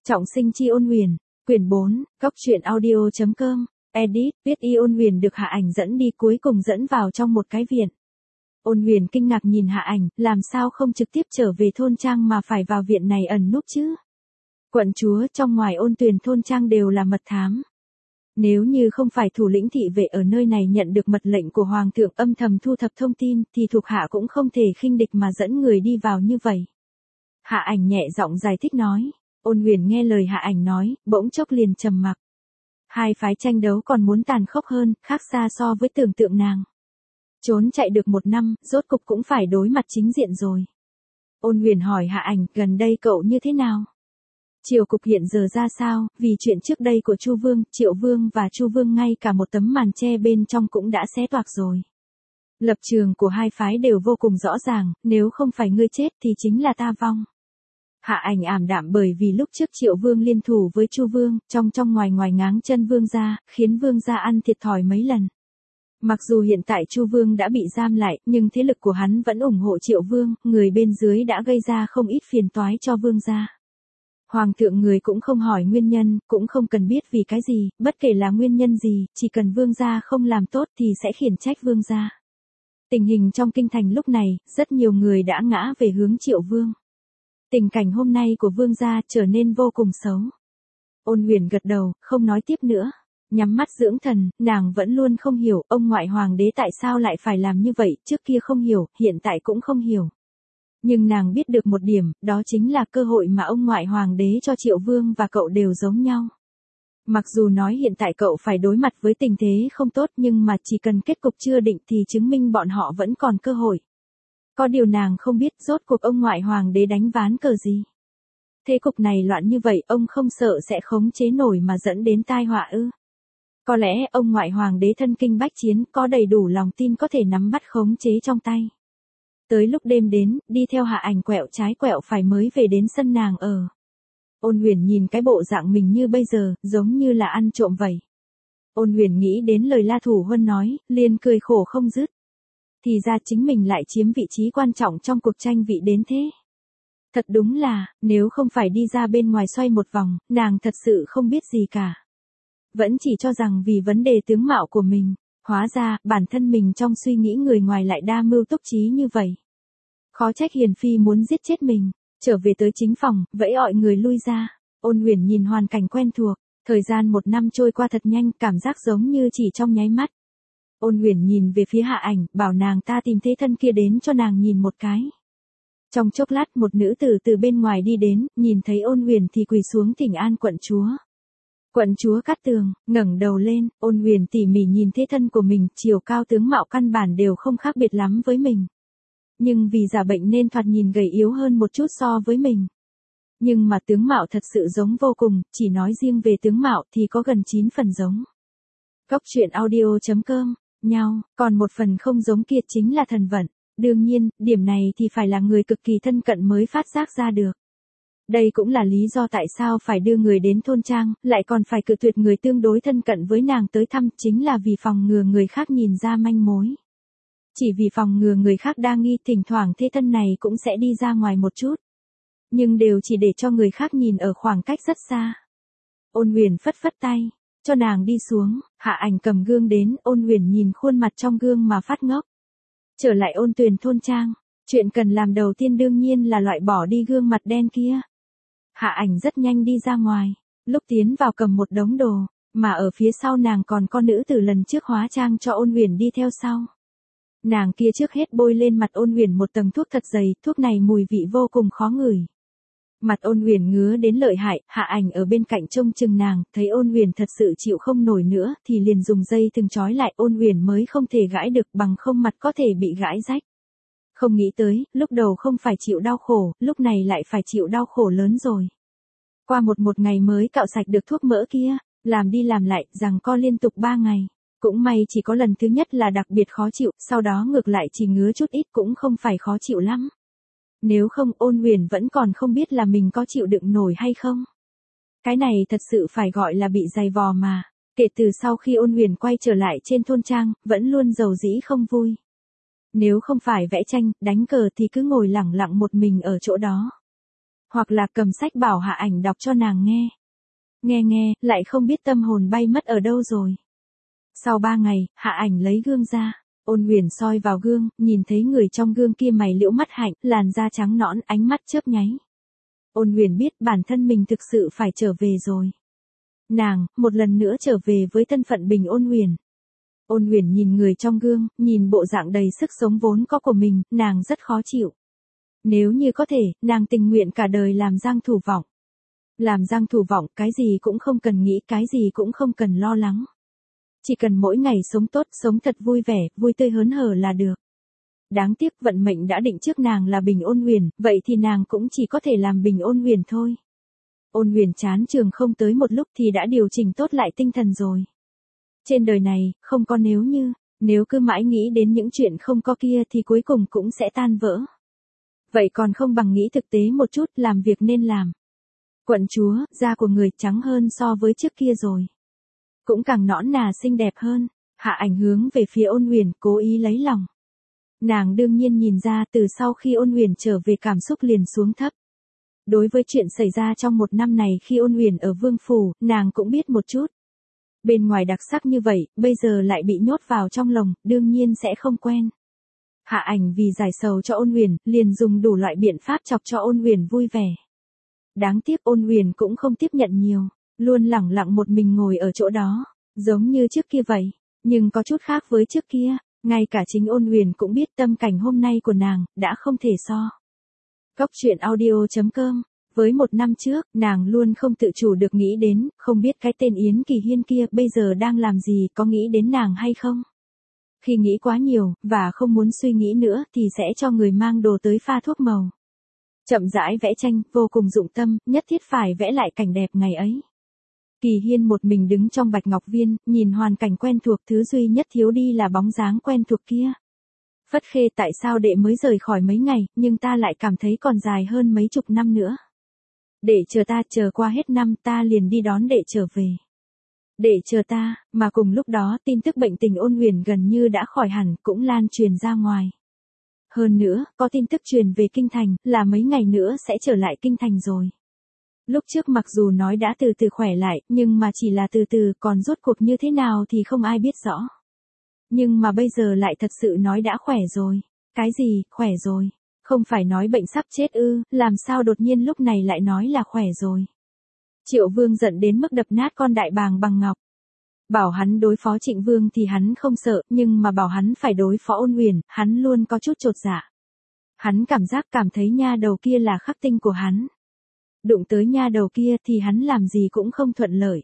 Trọng sinh chi Ôn Huyền, quyển 4, góc truyện audio.com, edit, viết y Ôn Huyền được Hạ Ảnh dẫn đi cuối cùng dẫn vào trong một cái viện. Ôn Huyền kinh ngạc nhìn Hạ Ảnh, làm sao không trực tiếp trở về thôn trang mà phải vào viện này ẩn núp chứ? Quận chúa trong ngoài Ôn Tuyền thôn trang đều là mật thám. Nếu như không phải thủ lĩnh thị vệ ở nơi này nhận được mật lệnh của Hoàng thượng âm thầm thu thập thông tin thì thuộc hạ cũng không thể khinh địch mà dẫn người đi vào như vậy. Hạ Ảnh nhẹ giọng giải thích nói. Ôn Huyền nghe lời Hạ Ảnh nói, bỗng chốc liền trầm mặc. Hai phái tranh đấu còn muốn tàn khốc hơn, khác xa so với tưởng tượng nàng. Trốn chạy được 1 năm, rốt cục cũng phải đối mặt chính diện rồi. Ôn Huyền hỏi Hạ Ảnh, gần đây cậu như thế nào? Triều cục hiện giờ ra sao, vì chuyện trước đây của Chu Vương, Triệu Vương và Chu Vương ngay cả một tấm màn che bên trong cũng đã xé toạc rồi. Lập trường của hai phái đều vô cùng rõ ràng, nếu không phải ngươi chết thì chính là ta vong. Hạ Ảnh ảm đạm bởi vì lúc trước Triệu Vương liên thủ với Chu Vương, trong ngoài ngáng chân Vương gia, khiến Vương gia ăn thiệt thòi mấy lần. Mặc dù hiện tại Chu Vương đã bị giam lại, nhưng thế lực của hắn vẫn ủng hộ Triệu Vương, người bên dưới đã gây ra không ít phiền toái cho Vương gia. Hoàng thượng người cũng không hỏi nguyên nhân, cũng không cần biết vì cái gì, bất kể là nguyên nhân gì, chỉ cần Vương gia không làm tốt thì sẽ khiển trách Vương gia. Tình hình trong kinh thành lúc này, rất nhiều người đã ngã về hướng Triệu Vương. Tình cảnh hôm nay của Vương gia trở nên vô cùng xấu. Ôn Huyền gật đầu, không nói tiếp nữa. Nhắm mắt dưỡng thần, nàng vẫn luôn không hiểu, ông ngoại hoàng đế tại sao lại phải làm như vậy, trước kia không hiểu, hiện tại cũng không hiểu. Nhưng nàng biết được một điểm, đó chính là cơ hội mà ông ngoại hoàng đế cho Triệu Vương và cậu đều giống nhau. Mặc dù nói hiện tại cậu phải đối mặt với tình thế không tốt nhưng mà chỉ cần kết cục chưa định thì chứng minh bọn họ vẫn còn cơ hội. Có điều nàng không biết rốt cuộc ông ngoại hoàng đế đánh ván cờ gì. Thế cục này loạn như vậy ông không sợ sẽ khống chế nổi mà dẫn đến tai họa ư? Có lẽ ông ngoại hoàng đế thân kinh bách chiến có đầy đủ lòng tin có thể nắm bắt khống chế trong tay. Tới lúc đêm đến, đi theo Hạ Ảnh quẹo trái quẹo phải mới về đến sân nàng ở. Ôn Huyền nhìn cái bộ dạng mình như bây giờ, giống như là ăn trộm vậy. Ôn Huyền nghĩ đến lời La Thủ Huân nói, liền cười khổ không dứt. Thì ra chính mình lại chiếm vị trí quan trọng trong cuộc tranh vị đến thế. Thật đúng là, nếu không phải đi ra bên ngoài xoay một vòng, nàng thật sự không biết gì cả. Vẫn chỉ cho rằng vì vấn đề tướng mạo của mình, hóa ra, bản thân mình trong suy nghĩ người ngoài lại đa mưu túc trí như vậy. Khó trách Hiền Phi muốn giết chết mình, trở về tới chính phòng, vẫy gọi người lui ra. Ôn Huyền nhìn hoàn cảnh quen thuộc, thời gian 1 năm trôi qua thật nhanh, cảm giác giống như chỉ trong nháy mắt. Ôn Huyền nhìn về phía Hạ Ảnh, bảo nàng ta tìm thế thân kia đến cho nàng nhìn một cái. Trong chốc lát một nữ tử từ bên ngoài đi đến, nhìn thấy Ôn Huyền thì quỳ xuống thỉnh an quận chúa. Quận chúa Cát Tường, ngẩng đầu lên, Ôn Huyền tỉ mỉ nhìn thế thân của mình, chiều cao tướng mạo căn bản đều không khác biệt lắm với mình. Nhưng vì giả bệnh nên thoạt nhìn gầy yếu hơn một chút so với mình. Nhưng mà tướng mạo thật sự giống vô cùng, chỉ nói riêng về tướng mạo thì có gần 9 phần giống. Góc truyện audio.com, nhau, còn 1 phần không giống kia chính là thần vận. Đương nhiên, điểm này thì phải là người cực kỳ thân cận mới phát giác ra được. Đây cũng là lý do tại sao phải đưa người đến thôn trang, lại còn phải cự tuyệt người tương đối thân cận với nàng tới thăm, chính là vì phòng ngừa người khác nhìn ra manh mối. Chỉ vì phòng ngừa người khác đa nghi, thỉnh thoảng thế thân này cũng sẽ đi ra ngoài một chút. Nhưng đều chỉ để cho người khác nhìn ở khoảng cách rất xa. Ôn Huyền phất phất tay, cho nàng đi xuống, Hạ Ảnh cầm gương đến, Ôn Huyền nhìn khuôn mặt trong gương mà phát ngốc. Trở lại Ôn Tuyền thôn trang, chuyện cần làm đầu tiên đương nhiên là loại bỏ đi gương mặt đen kia. Hạ Ảnh rất nhanh đi ra ngoài, lúc tiến vào cầm một đống đồ, mà ở phía sau nàng còn có nữ tử lần trước hóa trang cho Ôn Huyền đi theo sau. Nàng kia trước hết bôi lên mặt Ôn Huyền một tầng thuốc thật dày, thuốc này mùi vị vô cùng khó ngửi. Mặt Ôn Huyền ngứa đến lợi hại, Hạ Ảnh ở bên cạnh trông chừng nàng, thấy Ôn Huyền thật sự chịu không nổi nữa thì liền dùng dây thừng trói lại, Ôn Huyền mới không thể gãi được, bằng không mặt có thể bị gãi rách. Không nghĩ tới, lúc đầu không phải chịu đau khổ, lúc này lại phải chịu đau khổ lớn rồi. Qua một ngày mới cạo sạch được thuốc mỡ kia, làm đi làm lại, giằng co liên tục 3 ngày. Cũng may chỉ có lần thứ nhất là đặc biệt khó chịu, sau đó ngược lại chỉ ngứa chút ít cũng không phải khó chịu lắm. Nếu không Ôn Huyền vẫn còn không biết là mình có chịu đựng nổi hay không. Cái này thật sự phải gọi là bị dày vò mà. Kể từ sau khi Ôn Huyền quay trở lại trên thôn trang, vẫn luôn rầu rĩ không vui. Nếu không phải vẽ tranh, đánh cờ thì cứ ngồi lẳng lặng một mình ở chỗ đó. Hoặc là cầm sách bảo Hạ Ảnh đọc cho nàng nghe. Nghe, lại không biết tâm hồn bay mất ở đâu rồi. Sau 3 ngày, Hạ Ảnh lấy gương ra. Ôn Huyền soi vào gương, nhìn thấy người trong gương kia mày liễu mắt hạnh, làn da trắng nõn, ánh mắt chớp nháy. Ôn Huyền biết bản thân mình thực sự phải trở về rồi. Nàng, một lần nữa trở về với thân phận Bình Ôn Huyền. Ôn Huyền nhìn người trong gương, nhìn bộ dạng đầy sức sống vốn có của mình, nàng rất khó chịu. Nếu như có thể, nàng tình nguyện cả đời làm Giang Thủ Vọng. Làm Giang Thủ Vọng, cái gì cũng không cần nghĩ, cái gì cũng không cần lo lắng. Chỉ cần mỗi ngày sống tốt, sống thật vui vẻ, vui tươi hớn hở là được. Đáng tiếc vận mệnh đã định trước nàng là Bình Ôn Huyền, vậy thì nàng cũng chỉ có thể làm Bình Ôn Huyền thôi. Ôn Huyền chán trường không tới một lúc thì đã điều chỉnh tốt lại tinh thần rồi. Trên đời này, không có nếu như, nếu cứ mãi nghĩ đến những chuyện không có kia thì cuối cùng cũng sẽ tan vỡ. Vậy còn không bằng nghĩ thực tế một chút, làm việc nên làm. Quận chúa, da của người trắng hơn so với trước kia rồi. Cũng càng nõn nà xinh đẹp hơn. Hạ Ảnh hướng về phía Ôn Huyền, cố ý lấy lòng. Nàng đương nhiên nhìn ra từ sau khi Ôn Huyền trở về cảm xúc liền xuống thấp. Đối với chuyện xảy ra trong 1 năm này khi Ôn Huyền ở Vương Phủ, nàng cũng biết một chút. Bên ngoài đặc sắc như vậy, bây giờ lại bị nhốt vào trong lồng, đương nhiên sẽ không quen. Hạ Ảnh vì giải sầu cho Ôn Huyền, liền dùng đủ loại biện pháp chọc cho Ôn Huyền vui vẻ. Đáng tiếc Ôn Huyền cũng không tiếp nhận nhiều, luôn lẳng lặng một mình ngồi ở chỗ đó, giống như trước kia vậy, nhưng có chút khác với trước kia, ngay cả chính Ôn Huyền cũng biết tâm cảnh hôm nay của nàng, đã không thể so. Cóc truyện audio.com. Với 1 năm trước, nàng luôn không tự chủ được nghĩ đến, không biết cái tên Yến Kỳ Hiên kia bây giờ đang làm gì, có nghĩ đến nàng hay không? Khi nghĩ quá nhiều, và không muốn suy nghĩ nữa thì sẽ cho người mang đồ tới pha thuốc màu. Chậm rãi vẽ tranh, vô cùng dụng tâm, nhất thiết phải vẽ lại cảnh đẹp ngày ấy. Kỳ Hiên một mình đứng trong Bạch Ngọc Viên, nhìn hoàn cảnh quen thuộc, thứ duy nhất thiếu đi là bóng dáng quen thuộc kia. Phất Khê, tại sao đệ mới rời khỏi mấy ngày, nhưng ta lại cảm thấy còn dài hơn mấy chục năm nữa. Đệ chờ ta, chờ qua hết năm ta liền đi đón đệ trở về. Đệ chờ ta, mà cùng lúc đó tin tức bệnh tình Ôn Huyền gần như đã khỏi hẳn cũng lan truyền ra ngoài. Hơn nữa, có tin tức truyền về Kinh Thành, là mấy ngày nữa sẽ trở lại Kinh Thành rồi. Lúc trước mặc dù nói đã từ từ khỏe lại, nhưng mà chỉ là từ từ, còn rốt cuộc như thế nào thì không ai biết rõ. Nhưng mà bây giờ lại thật sự nói đã khỏe rồi. Cái gì, khỏe rồi? Không phải nói bệnh sắp chết ư, làm sao đột nhiên lúc này lại nói là khỏe rồi. Triệu Vương giận đến mức đập nát con đại bàng bằng ngọc. Bảo hắn đối phó Trịnh Vương thì hắn không sợ, nhưng mà bảo hắn phải đối phó Ôn Huyền, hắn luôn có chút chột dạ. Hắn cảm thấy nha đầu kia là khắc tinh của hắn. Đụng tới nha đầu kia thì hắn làm gì cũng không thuận lợi.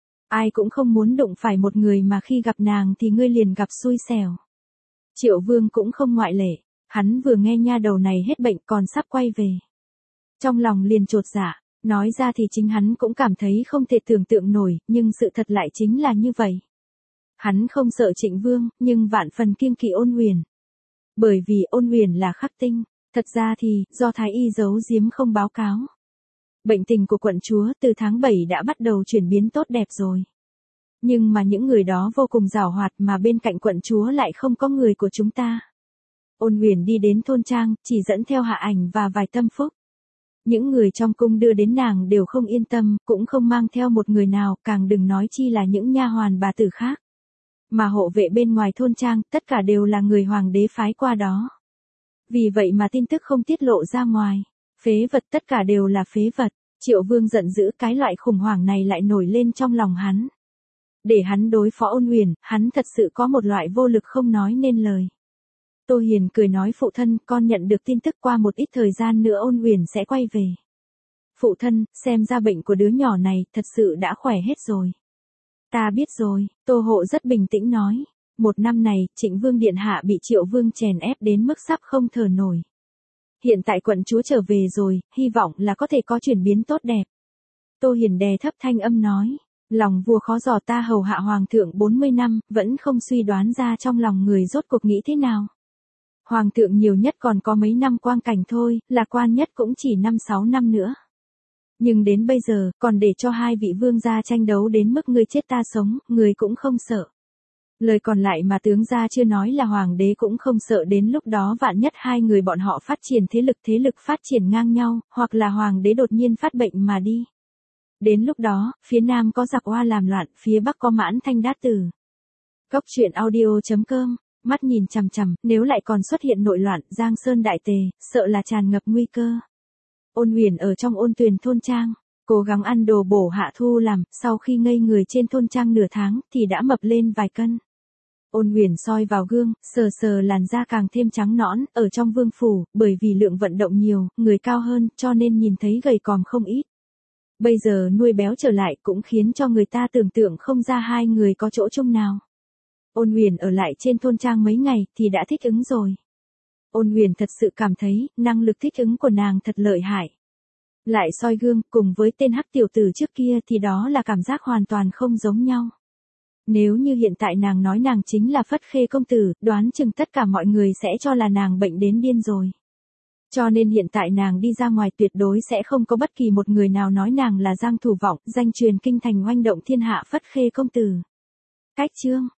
Ai cũng không muốn đụng phải một người mà khi gặp nàng thì ngươi liền gặp xui xẻo. Triệu Vương cũng không ngoại lệ, hắn vừa nghe nha đầu này hết bệnh còn sắp quay về. Trong lòng liền chột dạ, nói ra thì chính hắn cũng cảm thấy không thể tưởng tượng nổi, nhưng sự thật lại chính là như vậy. Hắn không sợ Trịnh Vương, nhưng vạn phần kiêng kỵ Ôn Huyền. Bởi vì Ôn Huyền là khắc tinh, thật ra thì, do Thái Y giấu giếm không báo cáo. Bệnh tình của quận chúa từ tháng 7 đã bắt đầu chuyển biến tốt đẹp rồi. Nhưng mà những người đó vô cùng giàu hoạt mà bên cạnh quận chúa lại không có người của chúng ta. Ôn Huyền đi đến thôn trang, chỉ dẫn theo Hạ Ảnh và vài tâm phúc. Những người trong cung đưa đến nàng đều không yên tâm, cũng không mang theo một người nào, càng đừng nói chi là những nha hoàn bà tử khác. Mà hộ vệ bên ngoài thôn trang, tất cả đều là người hoàng đế phái qua đó. Vì vậy mà tin tức không tiết lộ ra ngoài. Phế vật, tất cả đều là phế vật. Triệu Vương giận dữ, cái loại khủng hoảng này lại nổi lên trong lòng hắn. Để hắn đối phó Ôn Huyền, hắn thật sự có một loại vô lực không nói nên lời. Tô Hiền cười nói, phụ thân, con nhận được tin tức qua một ít thời gian nữa Ôn Huyền sẽ quay về. Phụ thân, xem ra bệnh của đứa nhỏ này thật sự đã khỏe hết rồi. Ta biết rồi, Tô Hộ rất bình tĩnh nói. 1 năm này, Trịnh Vương Điện Hạ bị Triệu Vương chèn ép đến mức sắp không thở nổi. Hiện tại quận chúa trở về rồi, hy vọng là có thể có chuyển biến tốt đẹp. Tô Hiền đè thấp thanh âm nói. Lòng vua khó dò, ta hầu hạ hoàng thượng 40 năm, vẫn không suy đoán ra trong lòng người rốt cuộc nghĩ thế nào. Hoàng thượng nhiều nhất còn có mấy năm quang cảnh thôi, lạc quan nhất cũng chỉ 5-6 năm nữa. Nhưng đến bây giờ, còn để cho 2 vị vương gia tranh đấu đến mức người chết ta sống, người cũng không sợ. Lời còn lại mà tướng gia chưa nói là hoàng đế cũng không sợ đến lúc đó vạn nhất hai người bọn họ phát triển thế lực phát triển ngang nhau, hoặc là hoàng đế đột nhiên phát bệnh mà đi. Đến lúc đó, phía nam có giặc oa làm loạn, phía bắc có Mãn Thanh đát tử. Cốc truyện audio.com, mắt nhìn chằm chằm, nếu lại còn xuất hiện nội loạn, Giang Sơn đại tề, sợ là tràn ngập nguy cơ. Ôn Huyền ở trong Ôn Tuyền thôn trang, cố gắng ăn đồ bổ hạ thu làm, sau khi ngây người trên thôn trang nửa tháng thì đã mập lên vài cân. Ôn Huyền soi vào gương, sờ sờ làn da càng thêm trắng nõn, ở trong vương phủ, bởi vì lượng vận động nhiều, người cao hơn, cho nên nhìn thấy gầy còm không ít. Bây giờ nuôi béo trở lại cũng khiến cho người ta tưởng tượng không ra hai người có chỗ chung nào. Ôn Huyền ở lại trên thôn trang mấy ngày thì đã thích ứng rồi. Ôn Huyền thật sự cảm thấy, năng lực thích ứng của nàng thật lợi hại. Lại soi gương, cùng với tên hắc tiểu tử trước kia thì đó là cảm giác hoàn toàn không giống nhau. Nếu như hiện tại nàng nói nàng chính là Phất Khê công tử, đoán chừng tất cả mọi người sẽ cho là nàng bệnh đến điên rồi. Cho nên hiện tại nàng đi ra ngoài tuyệt đối sẽ không có bất kỳ một người nào nói nàng là Giang Thủ Vọng, danh truyền kinh thành oanh động thiên hạ Phất Khê công tử. Cách chương